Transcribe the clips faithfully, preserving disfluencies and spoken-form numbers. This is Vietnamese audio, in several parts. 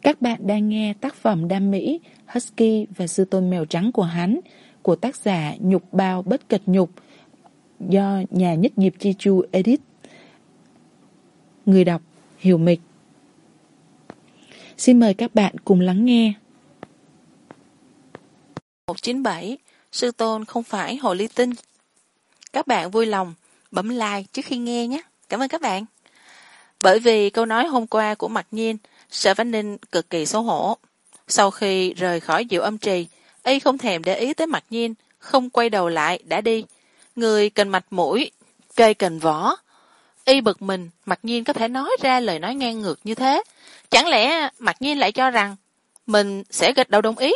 Các bạn đang nghe tác phẩm Đam Mỹ, Husky và Sư Tôn Mèo Trắng của hắn của tác giả Nhục Bao Bất Cật Nhục do nhà Nhất Nghiệp Chi Chu edit. Người đọc Hiểu Mịch. Xin mời các bạn cùng lắng nghe. một chín bảy Sư Tôn không phải hồ ly tinh. Các bạn vui lòng bấm like trước khi nghe nhé. Cảm ơn các bạn. Bởi vì câu nói hôm qua của Mặc Nhiên, Sở Vãn Ninh cực kỳ xấu hổ. Sau khi rời khỏi Diệu Âm Trì, y không thèm để ý tới Mặc Nhiên, không quay đầu lại đã đi. Người cần mạch mũi, cây cần võ. Y bực mình, Mặc Nhiên có thể nói ra lời nói ngang ngược như thế. Chẳng lẽ Mặc Nhiên lại cho rằng mình sẽ gật đầu đồng ý?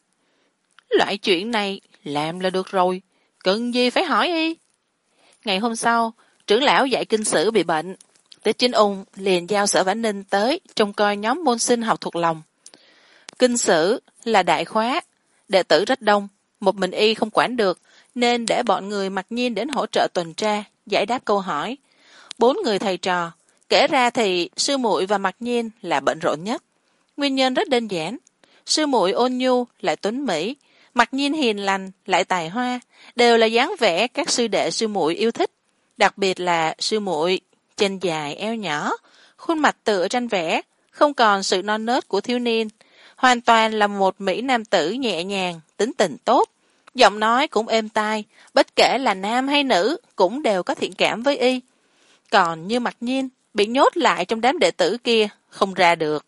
Loại chuyện này làm là được rồi, cần gì phải hỏi y. Ngày hôm sau, trưởng lão dạy kinh sử bị bệnh. Tế Chính Ung liền giao Sở Vãn Ninh tới trông coi nhóm môn sinh học thuộc lòng. Kinh sử là đại khóa, đệ tử rất đông, một mình y không quản được, nên để bọn người Mặc Nhiên đến hỗ trợ tuần tra, giải đáp câu hỏi. Bốn người thầy trò, kể ra thì sư muội và Mặc Nhiên là bận rộn nhất. Nguyên nhân rất đơn giản, sư muội ôn nhu lại tuấn mỹ, Mặc Nhiên hiền lành lại tài hoa, đều là dáng vẻ các sư đệ sư muội yêu thích. Đặc biệt là sư muội chân dài eo nhỏ, khuôn mặt tựa tranh vẽ, không còn sự non nớt của thiếu niên, hoàn toàn là một mỹ nam tử nhẹ nhàng, tính tình tốt, giọng nói cũng êm tai, bất kể là nam hay nữ cũng đều có thiện cảm với y. Còn như Mặc Nhiên bị nhốt lại trong đám đệ tử kia, không ra được.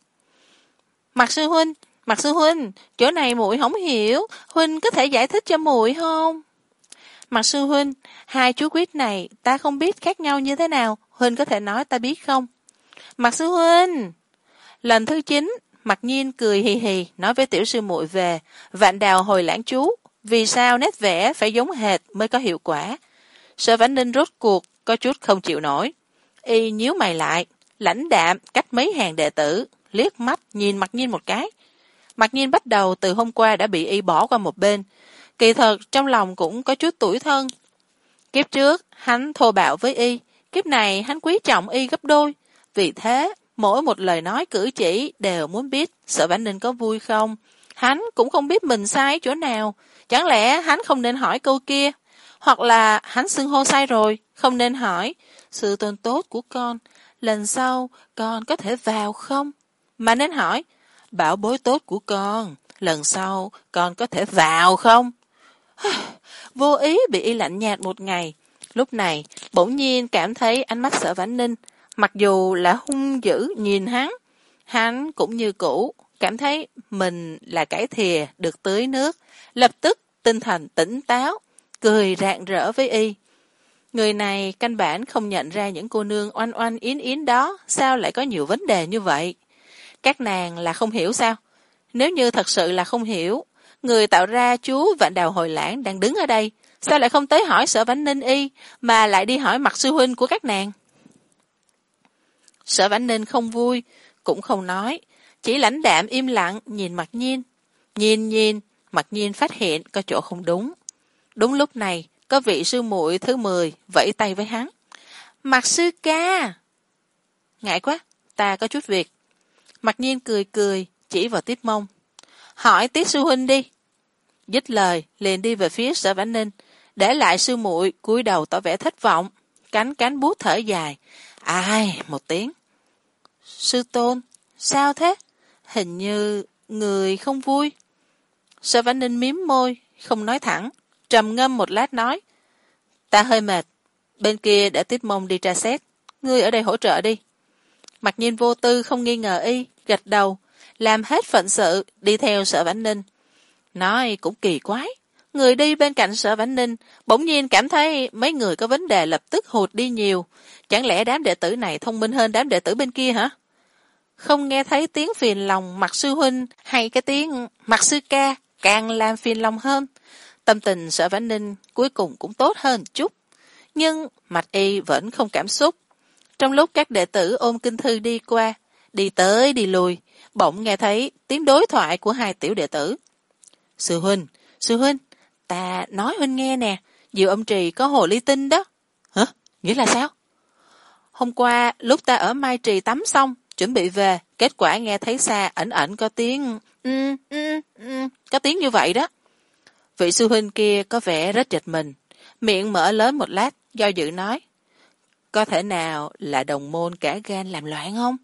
Mặc sư huynh, Mặc sư huynh, chỗ này muội không hiểu, huynh có thể giải thích cho muội không? Mặc sư huynh, hai chú quýt này ta không biết khác nhau như thế nào, huynh có thể nói ta biết không? Mặc sư huynh. Lần thứ chín, Mặc Nhiên cười hì hì nói với tiểu sư muội về vạn đào hồi lãng chú, vì sao nét vẽ phải giống hệt mới có hiệu quả. Sở Vãn Ninh rốt cuộc có chút không chịu nổi, y nhíu mày lại, lãnh đạm cách mấy hàng đệ tử, liếc mắt nhìn Mặc Nhiên một cái. Mặc Nhiên bắt đầu từ hôm qua đã bị y bỏ qua một bên, kỳ thật trong lòng cũng có chút tủi thân. Kiếp trước hắn thô bạo với y, kiếp này hắn quý trọng y gấp đôi, vì thế mỗi một lời nói cử chỉ đều muốn biết Sở Vãn Ninh có vui không. Hắn cũng không biết mình sai chỗ nào, chẳng lẽ hắn không nên hỏi câu kia, hoặc là hắn xưng hô sai rồi, không nên hỏi sư tôn tốt của con, lần sau con có thể vào không, mà nên hỏi bảo bối tốt của con, lần sau con có thể vào không. Vô ý bị y lạnh nhạt một ngày, lúc này bỗng nhiên cảm thấy ánh mắt Sở Vãn Ninh mặc dù là hung dữ nhìn hắn, hắn cũng như cũ cảm thấy mình là cái thìa được tưới nước, lập tức tinh thần tỉnh táo, cười rạng rỡ với y. Người này căn bản không nhận ra những cô nương oanh oanh yến yến đó sao lại có nhiều vấn đề như vậy. Các nàng là không hiểu sao? Nếu như thật sự là không hiểu, người tạo ra chú Vạn Đào Hồi Lãng đang đứng ở đây, sao lại không tới hỏi Sở Vãn Ninh y, mà lại đi hỏi Mặc sư huynh của các nàng? Sở Vãn Ninh không vui, cũng không nói, chỉ lãnh đạm im lặng nhìn Mặc Nhiên. Nhìn nhìn, Mặc Nhiên phát hiện có chỗ không đúng. Đúng lúc này, có vị sư muội thứ mười vẫy tay với hắn. Mặc sư ca! Ngại quá, ta có chút việc. Mặc Nhiên cười cười, chỉ vào Tiết Mông. Hỏi Tiết sư huynh đi. Dứt lời, liền đi về phía Sở Vãn Ninh, để lại sư muội cúi đầu tỏ vẻ thất vọng, cánh cánh bút thở dài. Ai, một tiếng. Sư tôn, sao thế? Hình như người không vui. Sở Vãn Ninh mím môi, không nói thẳng, trầm ngâm một lát nói. Ta hơi mệt, bên kia để Tiết Mông đi tra xét, ngươi ở đây hỗ trợ đi. Mặc Nhiên vô tư không nghi ngờ y, gật đầu, làm hết phận sự, đi theo Sở Vãn Ninh. Nói cũng kỳ quái, người đi bên cạnh Sở Vãn Ninh, bỗng nhiên cảm thấy mấy người có vấn đề lập tức hụt đi nhiều. Chẳng lẽ đám đệ tử này thông minh hơn đám đệ tử bên kia hả? Không nghe thấy tiếng phiền lòng Mặc sư huynh hay cái tiếng Mặc sư ca càng làm phiền lòng hơn. Tâm tình Sở Vãn Ninh cuối cùng cũng tốt hơn chút, nhưng mặt y vẫn không cảm xúc. Trong lúc các đệ tử ôm kinh thư đi qua, đi tới đi lùi, bỗng nghe thấy tiếng đối thoại của hai tiểu đệ tử. Sư huynh, sư huynh, ta nói huynh nghe nè, Diệu Âm Trì có hồ ly tinh đó. Hả? Nghĩa là sao? Hôm qua lúc ta ở Mai Trì tắm xong, chuẩn bị về, kết quả nghe thấy xa ẩn ẩn có tiếng ừ, ừ, ừ, có tiếng như vậy đó. Vị sư huynh kia có vẻ rất giật mình, miệng mở lớn một lát, do dự nói, có thể nào là đồng môn cả gan làm loạn không?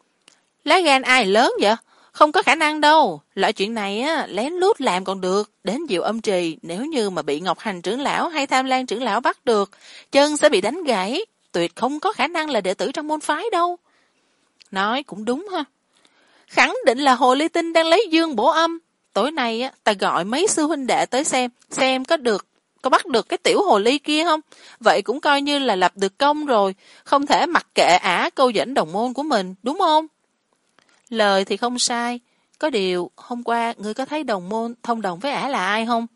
Lá gan ai lớn vậy? Không có khả năng đâu. Loại chuyện này á, lén lút làm còn được. Đến Diệu Âm Trì, nếu như mà bị Ngọc Hành trưởng lão hay Tham Lan trưởng lão bắt được, chân sẽ bị đánh gãy. Tuyệt không có khả năng là đệ tử trong môn phái đâu. Nói cũng đúng ha. Khẳng định là Hồ Ly Tinh đang lấy dương bổ âm. Tối nay á, ta gọi mấy sư huynh đệ tới xem, xem có được, có bắt được cái tiểu hồ ly kia không? Vậy cũng coi như là lập được công rồi, không thể mặc kệ ả câu dẫn đồng môn của mình, đúng không? Lời thì không sai, có điều hôm qua ngươi có thấy đồng môn thông đồng với ả là ai không?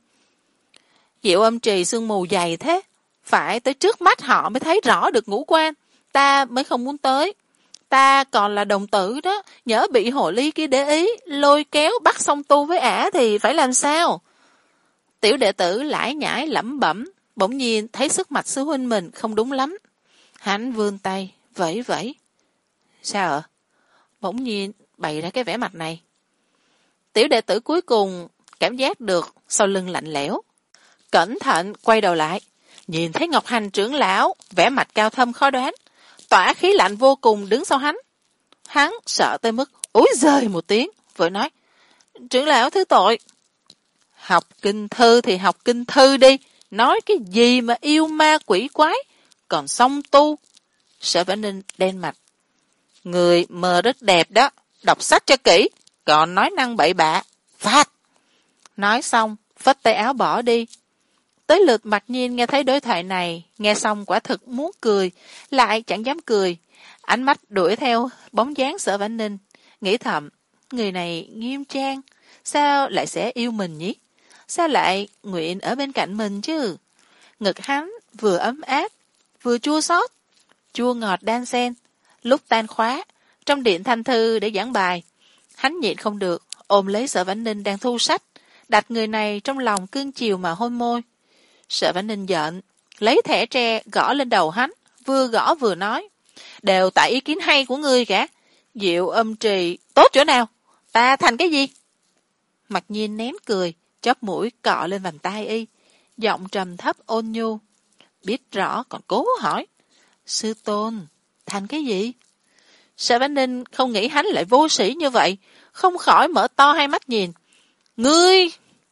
Diệu Âm Trì sương mù dày thế, phải tới trước mắt họ mới thấy rõ được ngũ quan, ta mới không muốn tới. Ta còn là đồng tử đó, nhỡ bị hồ ly kia để ý, lôi kéo bắt song tu với ả thì phải làm sao? Tiểu đệ tử lải nhải lẩm bẩm, bỗng nhiên thấy sức mạch sư huynh mình không đúng lắm. Hắn vươn tay, vẫy vẫy. Sao ạ? Bỗng nhiên bày ra cái vẻ mặt này. Tiểu đệ tử cuối cùng cảm giác được sau lưng lạnh lẽo. Cẩn thận quay đầu lại, nhìn thấy Ngọc Hành trưởng lão, vẻ mặt cao thâm khó đoán, tỏa khí lạnh vô cùng đứng sau hắn. Hắn sợ tới mức úi giời một tiếng, vừa nói, trưởng lão thứ tội. Học kinh thư thì học kinh thư đi, nói cái gì mà yêu ma quỷ quái, còn song tu. Sở Vãn Ninh đen mặt. Người mơ rất đẹp đó, đọc sách cho kỹ, còn nói năng bậy bạ, phạt. Nói xong, phất tay áo bỏ đi. Tới lượt Mặc Nhiên nghe thấy đối thoại này, nghe xong quả thực muốn cười, lại chẳng dám cười. Ánh mắt đuổi theo bóng dáng Sở Vãn Ninh, nghĩ thầm, người này nghiêm trang, sao lại sẽ yêu mình nhỉ? Sao lại nguyện ở bên cạnh mình chứ? Ngực hắn vừa ấm áp, vừa chua xót, chua ngọt đan xen. Lúc tan khóa, trong điện thanh thư để giảng bài, hắn nhịn không được, ôm lấy Sở Vãn Ninh đang thu sách, đặt người này trong lòng cưng chiều mà hôn môi. Sở Vãn Ninh giận, lấy thẻ tre gõ lên đầu hắn, vừa gõ vừa nói, đều tại ý kiến hay của ngươi cả. Diệu Âm Trì tốt chỗ nào? Ta thành cái gì? Mặc Nhiên nén cười, chóp mũi cọ lên vành tai y, giọng trầm thấp ôn nhu. Biết rõ còn cố hỏi, sư tôn, thành cái gì? Sở Vãn Ninh không nghĩ hắn lại vô sĩ như vậy, không khỏi mở to hai mắt nhìn. Ngươi!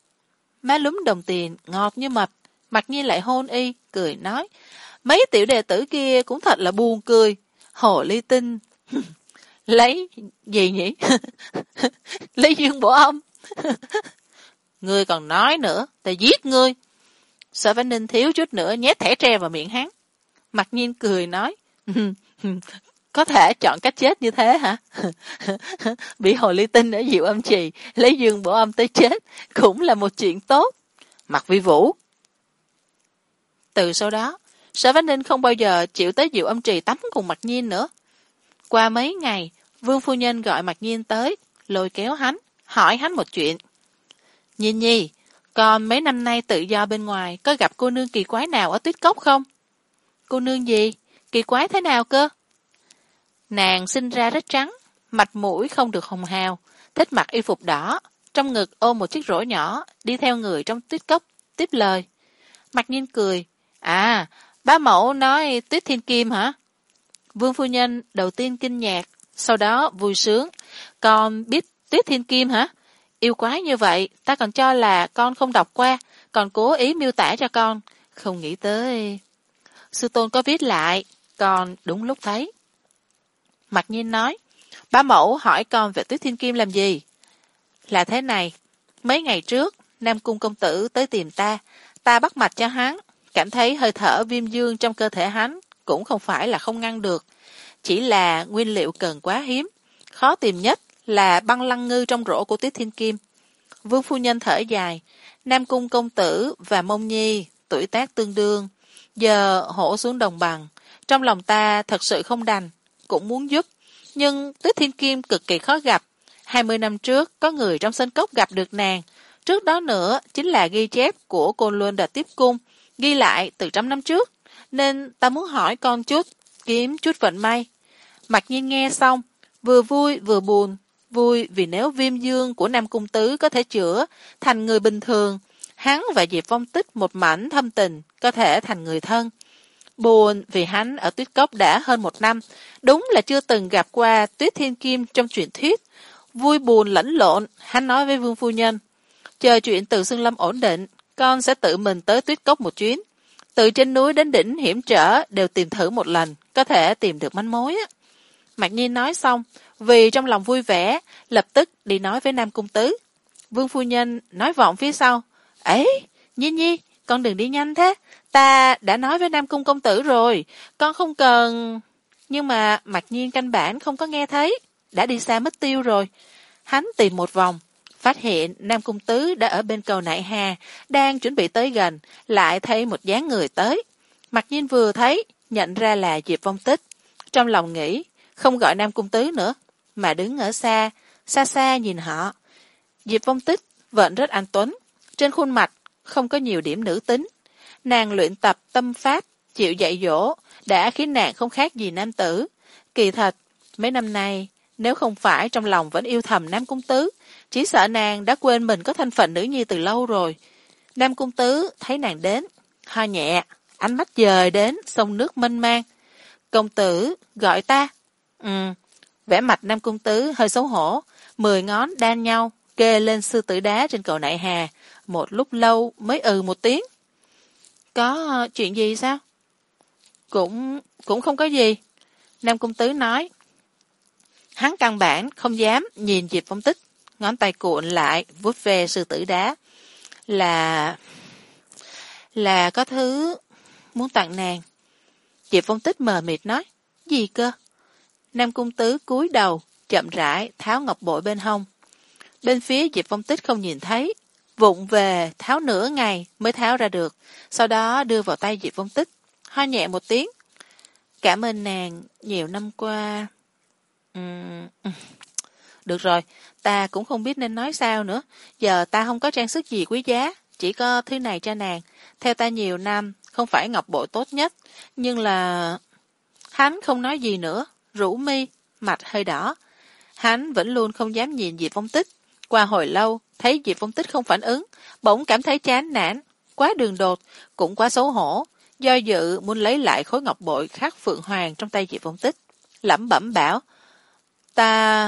Má lúm đồng tiền, ngọt như mật, Mặc Nhiên lại hôn y, cười nói, mấy tiểu đệ tử kia cũng thật là buồn cười. Hồ Ly Tinh, lấy gì nhỉ? Lấy dương bổ âm. Ngươi còn nói nữa, ta giết ngươi. Sở Vãn Ninh thiếu chút nữa nhét thẻ tre vào miệng hắn. Mặc Nhiên cười nói, có thể chọn cách chết như thế hả? Bị Hồ Ly Tinh ở Diệu Âm Trì lấy dương bổ âm tới chết cũng là một chuyện tốt. Mặc Vi Vũ. Từ sau đó, Sở Vãn Ninh không bao giờ chịu tới Diệu Âm Trì tắm cùng Mặc Nhiên nữa. Qua mấy ngày, Vương phu nhân gọi Mặc Nhiên tới, lôi kéo hắn, hỏi hắn một chuyện. Nhiên nhi, còn mấy năm nay tự do bên ngoài có gặp cô nương kỳ quái nào ở Tuyết Cốc không? Cô nương gì? Kỳ quái thế nào cơ? Nàng sinh ra rất trắng, mặt mũi không được hồng hào, thích mặc y phục đỏ, trong ngực ôm một chiếc rổ nhỏ, đi theo người trong Tuyết Cốc, tiếp lời. Mặc Nhiên cười, à, bá mẫu nói Tuyết Thiên Kim hả? Vương phu nhân đầu tiên kinh ngạc, sau đó vui sướng. Con biết Tuyết Thiên Kim hả? Yêu quái như vậy, ta còn cho là con không đọc qua, còn cố ý miêu tả cho con. Không nghĩ tới... Sư tôn có viết lại, con đúng lúc thấy. Mặc Nhiên nói, bá mẫu hỏi con về Tuyết Thiên Kim làm gì? Là thế này, mấy ngày trước, Nam Cung công tử tới tìm ta, ta bắt mạch cho hắn, cảm thấy hơi thở viêm dương trong cơ thể hắn, cũng không phải là không ngăn được. Chỉ là nguyên liệu cần quá hiếm, khó tìm nhất là băng lăng ngư trong rổ của Tuyết Thiên Kim. Vương phu nhân thở dài, Nam Cung công tử và Mông Nhi, tuổi tác tương đương, giờ hổ xuống đồng bằng. Trong lòng ta thật sự không đành, cũng muốn giúp, nhưng Tuyết Thiên Kim cực kỳ khó gặp. Hai mươi năm trước, có người trong sân cốc gặp được nàng. Trước đó nữa, chính là ghi chép của Côn Luân Đà Tiếp Cung, ghi lại từ trăm năm trước. Nên ta muốn hỏi con chút, kiếm chút vận may. Mặc Nhiên nghe xong, Vừa vui vừa buồn. Vui vì nếu viêm dương của Nam Cung Tứ có thể chữa thành người bình thường, hắn và Diệp Vong Tích một mảnh thâm tình có thể thành người thân. Buồn vì hắn ở Tuyết Cốc đã hơn một năm, đúng là chưa từng gặp qua Tuyết Thiên Kim trong truyền thuyết. Vui buồn lẫn lộn, hắn nói với Vương phu nhân, chờ chuyện Từ Xương Lâm ổn định, con sẽ tự mình tới Tuyết Cốc một chuyến. Từ trên núi đến đỉnh hiểm trở đều tìm thử một lần, có thể tìm được manh mối á. Mạc Nhiên nói xong, vì trong lòng vui vẻ, lập tức đi nói với Nam Cung Tứ. Vương phu nhân nói vọng phía sau, ấy, Nhi Nhi, con đừng đi nhanh thế, ta đã nói với Nam Cung công tử rồi, con không cần... Nhưng mà Mạc Nhiên căn bản không có nghe thấy, đã đi xa mất tiêu rồi. Hắn tìm một vòng, phát hiện Nam Cung Tứ đã ở bên cầu Nại Hà, đang chuẩn bị tới gần, lại thấy một dáng người tới. Mạc Nhiên vừa thấy, nhận ra là Diệp Vong Tích. Trong lòng nghĩ, không gọi Nam Cung Tứ nữa, mà đứng ở xa, xa xa nhìn họ. Diệp Vong Tích vẫn rất anh tuấn, trên khuôn mặt không có nhiều điểm nữ tính. Nàng luyện tập tâm pháp, chịu dạy dỗ, đã khiến nàng không khác gì nam tử. Kỳ thật, mấy năm nay, nếu không phải trong lòng vẫn yêu thầm Nam Cung Tứ, chỉ sợ nàng đã quên mình có thân phận nữ nhi từ lâu rồi. Nam Cung Tứ thấy nàng đến, ho nhẹ, ánh mắt dời đến sông nước mênh mang. Công tử, gọi ta. Ừ, vẻ mặt Nam Cung Tứ hơi xấu hổ, mười ngón đan nhau, kê lên sư tử đá trên cầu Nại Hà, một lúc lâu mới ừ một tiếng. Có uh, chuyện gì sao? Cũng, cũng không có gì. Nam Cung Tứ nói. Hắn căn bản không dám nhìn Diệp Vong Tích, ngón tay cuộn lại, vuốt về sư tử đá. Là... là có thứ muốn tặng nàng. Diệp Vong Tích mờ mịt nói. Gì cơ? Nam Cung Tứ cúi đầu, chậm rãi tháo ngọc bội bên hông. Bên phía Diệp Vong Tích không nhìn thấy, vụng về tháo nửa ngày mới tháo ra được, sau đó đưa vào tay Diệp Vong Tích, ho nhẹ một tiếng. Cảm ơn nàng nhiều năm qua. Uhm, được rồi, ta cũng không biết nên nói sao nữa, giờ ta không có trang sức gì quý giá, chỉ có thứ này cho nàng. Theo ta nhiều năm, không phải ngọc bội tốt nhất, nhưng là... Hắn không nói gì nữa, rũ mi, mặt hơi đỏ. Hắn vẫn luôn không dám nhìn Diệp Vong Tích. Qua hồi lâu, thấy Diệp Vong Tích không phản ứng, bỗng cảm thấy chán nản, quá đường đột, cũng quá xấu hổ. Do dự muốn lấy lại khối ngọc bội khắc phượng hoàng trong tay Diệp Vong Tích. Lẩm bẩm bảo, ta...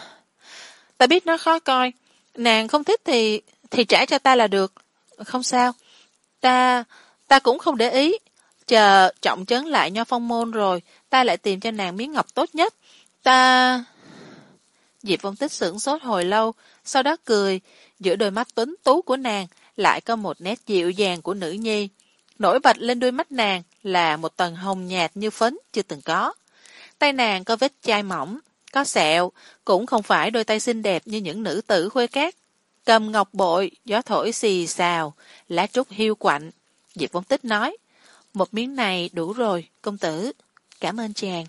ta biết nó khó coi, nàng không thích thì... thì trả cho ta là được. Không sao, ta... ta cũng không để ý. Chờ trọng trấn lại Nho Phong môn rồi, ta lại tìm cho nàng miếng ngọc tốt nhất. Ta... Diệp Vong Tích sửng sốt hồi lâu, sau đó cười, giữa đôi mắt tuấn tú của nàng lại có một nét dịu dàng của nữ nhi. Nổi bật lên đôi mắt nàng là một tầng hồng nhạt như phấn chưa từng có. Tay nàng có vết chai mỏng, có sẹo, cũng không phải đôi tay xinh đẹp như những nữ tử khuê cát. Cầm ngọc bội, gió thổi xì xào, lá trúc hiu quạnh. Diệp Vong Tích nói, một miếng này đủ rồi, công tử. Cảm ơn chàng.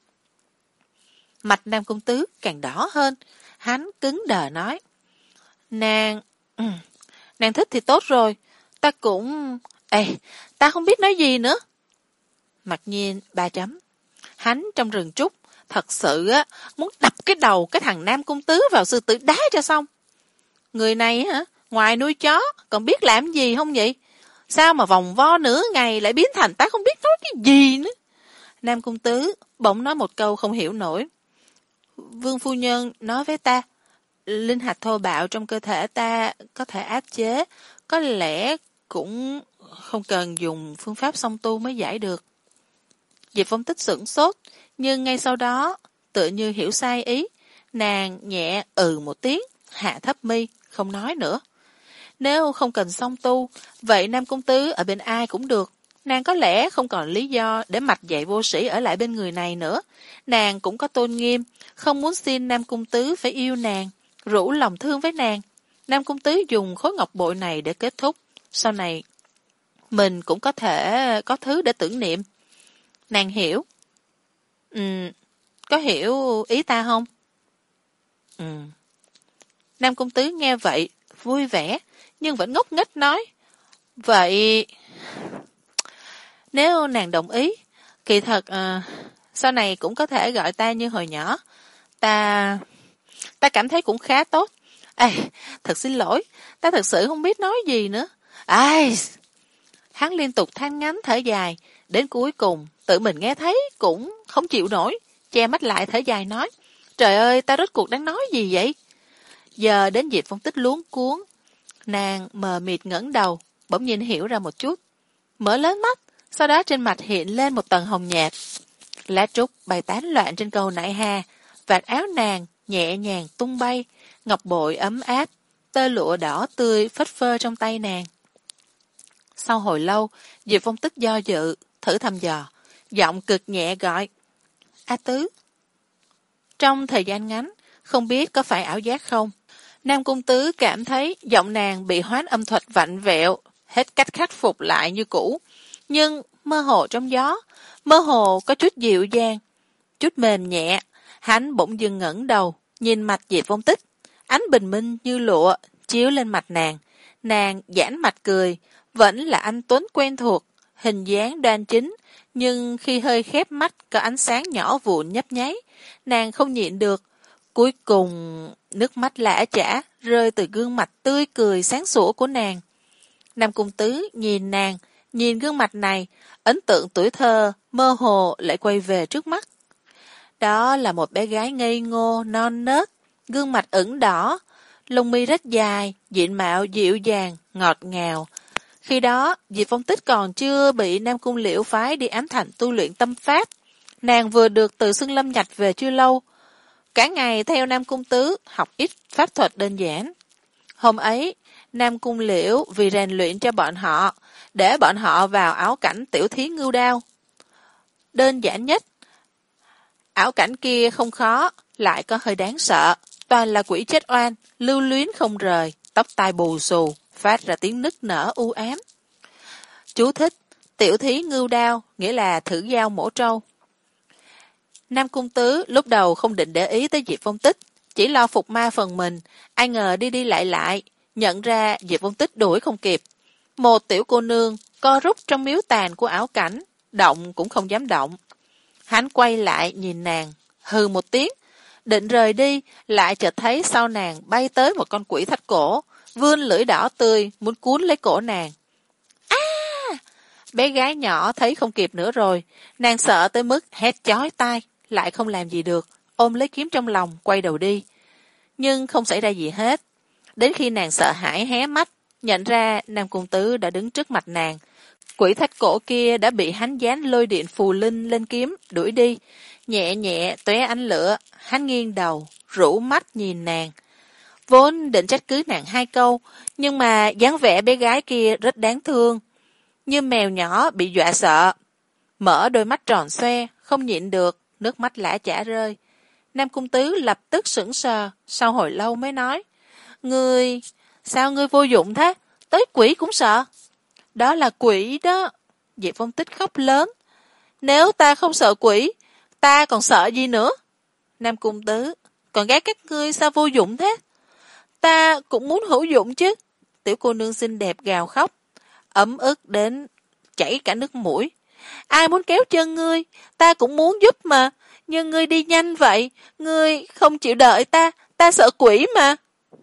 Mặt Nam Cung Tứ càng đỏ hơn, hắn cứng đờ nói. Nàng... Ừ, nàng thích thì tốt rồi, ta cũng... Ê, ta không biết nói gì nữa. Mặc nhiên, ba chấm. Hắn trong rừng trúc, thật sự á, muốn đập cái đầu cái thằng Nam Cung Tứ vào sư tử đá cho xong. Người này hả, ngoài nuôi chó, còn biết làm gì không vậy? Sao mà vòng vo nửa ngày lại biến thành ta không biết nói cái gì nữa. Nam Cung Tứ bỗng nói một câu không hiểu nổi. Vương phu nhân nói với ta, linh hạch thô bạo trong cơ thể ta có thể áp chế, có lẽ cũng không cần dùng phương pháp song tu mới giải được. Diệp Vong Tích sửng sốt, nhưng ngay sau đó, tựa như hiểu sai ý, nàng nhẹ ừ một tiếng, hạ thấp mi, không nói nữa. Nếu không cần song tu, vậy Nam Cung Tứ ở bên ai cũng được. Nàng có lẽ không còn lý do để mặt dạy vô sĩ ở lại bên người này nữa. Nàng cũng có tôn nghiêm, không muốn xin Nam Cung Tứ phải yêu nàng, rủ lòng thương với nàng. Nam Cung Tứ dùng khối ngọc bội này để kết thúc. Sau này, mình cũng có thể có thứ để tưởng niệm. Nàng hiểu. Ừ, có hiểu ý ta không? Ừ. Nam Cung Tứ nghe vậy, vui vẻ, nhưng vẫn ngốc nghếch nói. Vậy... Nếu nàng đồng ý, kỳ thật à, sau này cũng có thể gọi ta như hồi nhỏ. Ta... ta cảm thấy cũng khá tốt. Ê, thật xin lỗi, ta thật sự không biết nói gì nữa. Ai... Hắn liên tục than ngắn thở dài, đến cuối cùng tự mình nghe thấy cũng không chịu nổi, che mắt lại thở dài nói, trời ơi, ta rốt cuộc đang nói gì vậy? Giờ đến Diệp Phong Tích luống cuống, nàng mờ mịt ngẩng đầu, bỗng nhiên hiểu ra một chút, mở lớn mắt, sau đó trên mặt hiện lên một tầng hồng nhạt. Lá trúc bay tán loạn trên cầu nại hà, vạt áo nàng nhẹ nhàng tung bay, ngọc bội ấm áp, tơ lụa đỏ tươi phất phơ trong tay nàng. Sau hồi lâu, Diệp Phong Tích do dự, thử thăm dò, giọng cực nhẹ gọi, A Tứ. Trong thời gian ngắn, không biết có phải ảo giác không, Nam Cung Tứ cảm thấy giọng nàng bị hoán âm thuật vặn vẹo, hết cách khắc phục lại như cũ, nhưng mơ hồ trong gió, mơ hồ có chút dịu dàng, chút mềm nhẹ. Hắn bỗng dưng ngẩng đầu, nhìn mặt Diệp Phong Tích, ánh bình minh như lụa chiếu lên mặt nàng, nàng giãn mặt cười, vẫn là anh Tuấn quen thuộc, hình dáng đoan chính, nhưng khi hơi khép mắt có ánh sáng nhỏ vụn nhấp nháy, nàng không nhịn được. Cuối cùng, nước mắt lã chã rơi từ gương mặt tươi cười sáng sủa của nàng. Nam Cung Tứ nhìn nàng, nhìn gương mặt này, ấn tượng tuổi thơ, mơ hồ lại quay về trước mắt. Đó là một bé gái ngây ngô, non nớt, gương mặt ửng đỏ, lông mi rất dài, diện mạo dịu dàng, ngọt ngào. Khi đó, Diệp Phong Tích còn chưa bị Nam Cung Liễu phái đi ám thành tu luyện tâm pháp. Nàng vừa được từ Xưng Lâm Nhạch về chưa lâu. Cả ngày theo Nam Cung Tứ học ít pháp thuật đơn giản. Hôm ấy, Nam Cung Liễu vì rèn luyện cho bọn họ, để bọn họ vào áo cảnh tiểu thí ngưu đao. Đơn giản nhất, ảo cảnh kia không khó, lại có hơi đáng sợ, toàn là quỷ chết oan, lưu luyến không rời, tóc tai bù xù, phát ra tiếng nức nở u ám. Chú thích, tiểu thí ngưu đao, nghĩa là thử dao mổ trâu. Nam Cung Tứ lúc đầu không định để ý tới Diệp Phong Tích, chỉ lo phục ma phần mình, ai ngờ đi đi lại lại, nhận ra Diệp Phong Tích đuổi không kịp. Một tiểu cô nương co rút trong miếu tàn của ảo cảnh, động cũng không dám động. Hắn quay lại nhìn nàng, hừ một tiếng, định rời đi, lại chợt thấy sau nàng bay tới một con quỷ thạch cổ, vươn lưỡi đỏ tươi, muốn cuốn lấy cổ nàng. A! Bé gái nhỏ thấy không kịp nữa rồi, nàng sợ tới mức hét chói tai, lại không làm gì được, ôm lấy kiếm trong lòng, quay đầu đi. Nhưng không xảy ra gì hết. Đến khi nàng sợ hãi hé mắt, nhận ra Nam Cung Tứ đã đứng trước mặt nàng. Quỷ thạch cổ kia đã bị hắn dán lôi điện phù linh lên kiếm, đuổi đi. Nhẹ nhẹ tóe ánh lửa, hắn nghiêng đầu, rũ mắt nhìn nàng. Vốn định trách cứ nàng hai câu, nhưng mà dáng vẻ bé gái kia rất đáng thương. Như mèo nhỏ bị dọa sợ. Mở đôi mắt tròn xoe, không nhịn được, nước mắt lã chả rơi. Nam Cung Tứ lập tức sững sờ, sau hồi lâu mới nói. Ngươi, sao ngươi vô dụng thế? Tới quỷ cũng sợ. Đó là quỷ đó. Diệp Phong Tích khóc lớn. Nếu ta không sợ quỷ, ta còn sợ gì nữa? Nam Cung Tứ, còn gái các ngươi sao vô dụng thế? Ta cũng muốn hữu dụng chứ. Tiểu cô nương xinh đẹp gào khóc, ấm ức đến chảy cả nước mũi. Ai muốn kéo chân ngươi, ta cũng muốn giúp mà. Nhưng ngươi đi nhanh vậy, ngươi không chịu đợi ta, ta sợ quỷ mà.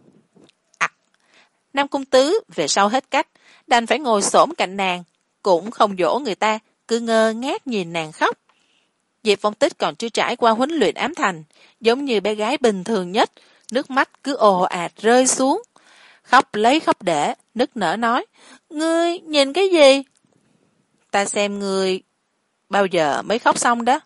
À, Nam Cung Tứ về sau hết cách, đành phải ngồi xổm cạnh nàng, cũng không dỗ người ta, cứ ngơ ngác nhìn nàng khóc. Diệp Phong Tích còn chưa trải qua huấn luyện ám thành, giống như bé gái bình thường nhất, nước mắt cứ ồ ạt rơi xuống. Khóc lấy khóc để, nức nở nói, ngươi nhìn cái gì? Ta xem ngươi bao giờ mới khóc xong đó.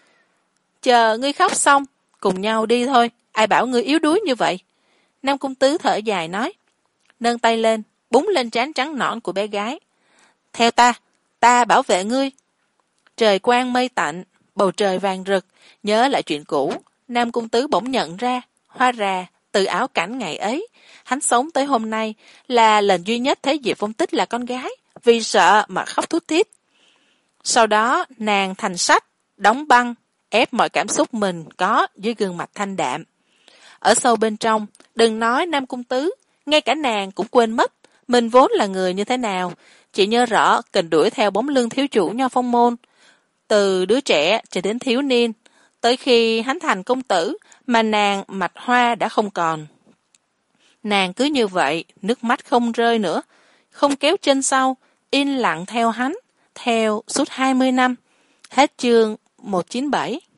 Chờ ngươi khóc xong, cùng nhau đi thôi, ai bảo ngươi yếu đuối như vậy? Nam Cung Tứ thở dài nói, nâng tay lên, búng lên trán trắng nõn của bé gái. Theo ta, ta bảo vệ ngươi. Trời quang mây tạnh, bầu trời vàng rực, nhớ lại chuyện cũ, Nam Cung Tứ bỗng nhận ra, hóa ra, từ ảo cảnh ngày ấy, hắn sống tới hôm nay là lần duy nhất thấy Diệp Phong Tích là con gái, vì sợ mà khóc thút thít. Sau đó, nàng thành sách, đóng băng, ép mọi cảm xúc mình có dưới gương mặt thanh đạm. Ở sâu bên trong, đừng nói Nam Cung Tứ, ngay cả nàng cũng quên mất, mình vốn là người như thế nào, chỉ nhớ rõ cần đuổi theo bóng lưng thiếu chủ Nho Phong Môn. Từ đứa trẻ cho đến thiếu niên, tới khi hắn thành công tử mà nàng mạch hoa đã không còn. Nàng cứ như vậy, nước mắt không rơi nữa, không kéo chân sau, yên lặng theo hắn, theo suốt hai mươi năm. Hết chương một trăm chín mươi bảy.